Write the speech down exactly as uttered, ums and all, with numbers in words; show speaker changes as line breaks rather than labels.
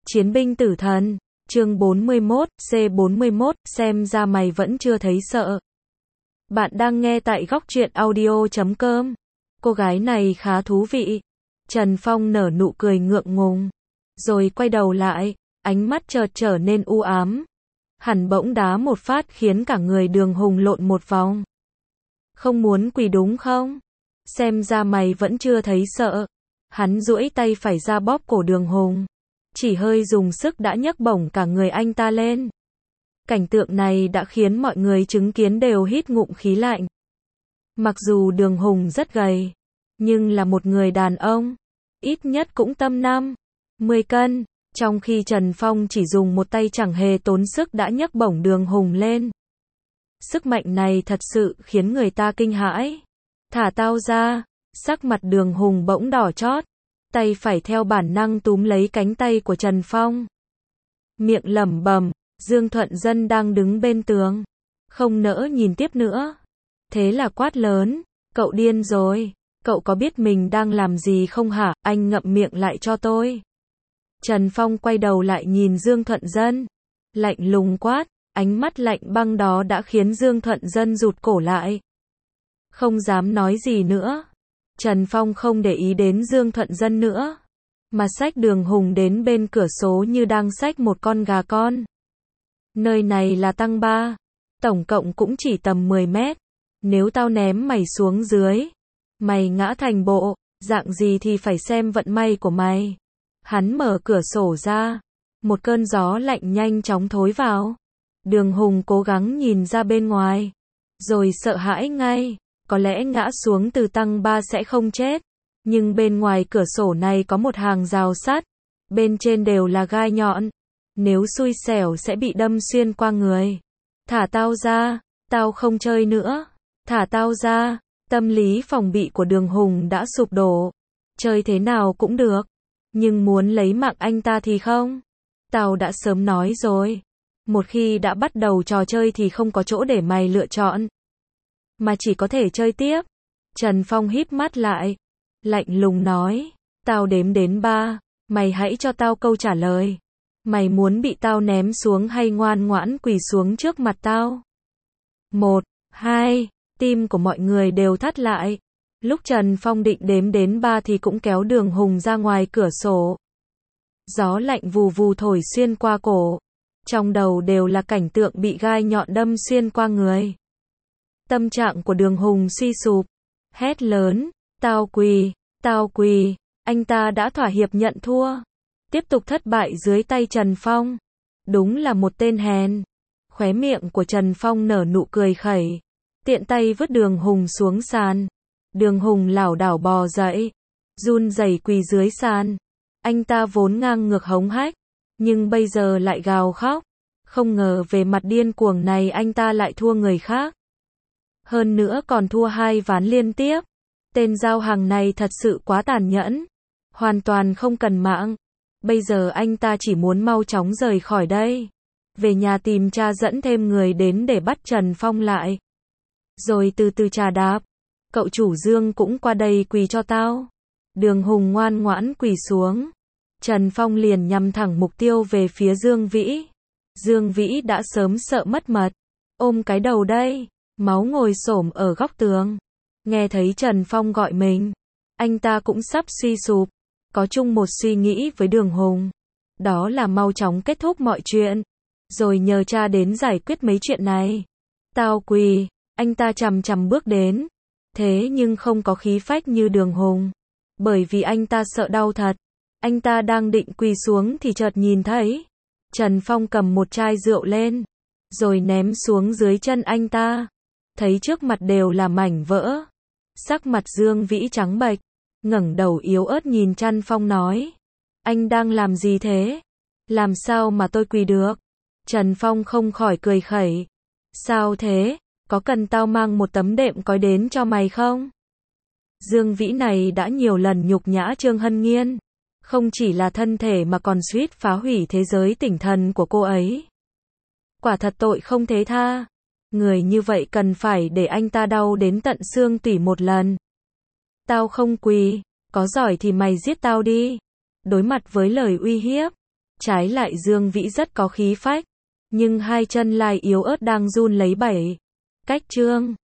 Chiến binh tử thần, chương bốn mươi mốt, C bốn mươi mốt, xem ra mày vẫn chưa thấy sợ. Bạn đang nghe tại góc truyện audio chấm com. Cô gái này khá thú vị. Trần Phong nở nụ cười ngượng ngùng. Rồi quay đầu lại, ánh mắt chợt trở nên u ám. Hẳn bỗng đá một phát khiến cả người Đường Hùng lộn một vòng. Không muốn quỳ đúng không? Xem ra mày vẫn chưa thấy sợ. Hắn duỗi tay phải ra bóp cổ Đường Hùng. Chỉ hơi dùng sức đã nhấc bổng cả người anh ta lên. Cảnh tượng này đã khiến mọi người chứng kiến đều hít ngụm khí lạnh. Mặc dù Đường Hùng rất gầy, nhưng là một người đàn ông, ít nhất cũng tầm năm, mười cân, trong khi Trần Phong chỉ dùng một tay chẳng hề tốn sức đã nhấc bổng Đường Hùng lên. Sức mạnh này thật sự khiến người ta kinh hãi. Thả tao ra, sắc mặt Đường Hùng bỗng đỏ chót. Tay phải theo bản năng túm lấy cánh tay của Trần Phong. Miệng lẩm bẩm, Dương Thuận Dân đang đứng bên tường. Không nỡ nhìn tiếp nữa. Thế là quát lớn, cậu điên rồi, cậu có biết mình đang làm gì không hả, anh ngậm miệng lại cho tôi. Trần Phong quay đầu lại nhìn Dương Thuận Dân. Lạnh lùng quát, ánh mắt lạnh băng đó đã khiến Dương Thuận Dân rụt cổ lại. Không dám nói gì nữa. Trần Phong không để ý đến Dương Thuận Dân nữa, mà xách Đường Hùng đến bên cửa sổ như đang xách một con gà con. Nơi này là tầng ba, tổng cộng cũng chỉ tầm mười mét. Nếu tao ném mày xuống dưới, mày ngã thành bộ, dạng gì thì phải xem vận may của mày. Hắn mở cửa sổ ra, một cơn gió lạnh nhanh chóng thối vào. Đường Hùng cố gắng nhìn ra bên ngoài, rồi sợ hãi ngay. Có lẽ ngã xuống từ tầng ba sẽ không chết, nhưng bên ngoài cửa sổ này có một hàng rào sắt, bên trên đều là gai nhọn, nếu xui xẻo sẽ bị đâm xuyên qua người. Thả tao ra, tao không chơi nữa, thả tao ra. Tâm lý phòng bị của Đường Hùng đã sụp đổ, chơi thế nào cũng được, nhưng muốn lấy mạng anh ta thì không. Tao đã sớm nói rồi, một khi đã bắt đầu trò chơi thì không có chỗ để mày lựa chọn, mà chỉ có thể chơi tiếp. Trần Phong híp mắt lại, lạnh lùng nói, tao đếm đến ba, mày hãy cho tao câu trả lời. Mày muốn bị tao ném xuống hay ngoan ngoãn quỳ xuống trước mặt tao? Một, hai, tim của mọi người đều thắt lại. Lúc Trần Phong định đếm đến ba thì cũng kéo Đường Hùng ra ngoài cửa sổ. Gió lạnh vù vù thổi xuyên qua cổ. Trong đầu đều là cảnh tượng bị gai nhọn đâm xuyên qua người. Tâm trạng của Đường Hùng suy sụp, hét lớn, tao quỳ, tao quỳ, anh ta đã thỏa hiệp nhận thua, tiếp tục thất bại dưới tay Trần Phong. Đúng là một tên hèn. Khóe miệng của Trần Phong nở nụ cười khẩy, tiện tay vứt Đường Hùng xuống sàn. Đường Hùng lảo đảo bò dậy, run rẩy quỳ dưới sàn. Anh ta vốn ngang ngược hống hách, nhưng bây giờ lại gào khóc. Không ngờ về mặt điên cuồng này anh ta lại thua người khác. Hơn nữa còn thua hai ván liên tiếp. Tên giao hàng này thật sự quá tàn nhẫn. Hoàn toàn không cần mạng. Bây giờ anh ta chỉ muốn mau chóng rời khỏi đây. Về nhà tìm cha dẫn thêm người đến để bắt Trần Phong lại. Rồi từ từ trà đạp. Cậu chủ Dương cũng qua đây quỳ cho tao. Đường Hùng ngoan ngoãn quỳ xuống. Trần Phong liền nhắm thẳng mục tiêu về phía Dương Vĩ. Dương Vĩ đã sớm sợ mất mật. Ôm cái đầu đây. Máu ngồi xổm ở góc tường. Nghe thấy Trần Phong gọi mình, anh ta cũng sắp suy sụp. Có chung một suy nghĩ với Đường Hùng. Đó là mau chóng kết thúc mọi chuyện, rồi nhờ cha đến giải quyết mấy chuyện này. Tao quỳ, anh ta chằm chằm bước đến. Thế nhưng không có khí phách như Đường Hùng. Bởi vì anh ta sợ đau thật. Anh ta đang định quỳ xuống thì chợt nhìn thấy Trần Phong cầm một chai rượu lên, rồi ném xuống dưới chân anh ta. Thấy trước mặt đều là mảnh vỡ. Sắc mặt Dương Vĩ trắng bệch, ngẩng đầu yếu ớt nhìn Trần Phong nói, anh đang làm gì thế? Làm sao mà tôi quỳ được? Trần Phong không khỏi cười khẩy. Sao thế? Có cần tao mang một tấm đệm cói đến cho mày không? Dương Vĩ này đã nhiều lần nhục nhã Trương Hân Nghiên. Không chỉ là thân thể mà còn suýt phá hủy thế giới tỉnh thần của cô ấy. Quả thật tội không thế tha. Người như vậy cần phải để anh ta đau đến tận xương tủy một lần. Tao không quỳ, có giỏi thì mày giết tao đi. Đối mặt với lời uy hiếp, Trái lại Dương Vĩ rất có khí phách, nhưng hai chân lại yếu ớt đang run lấy bảy. Cách chương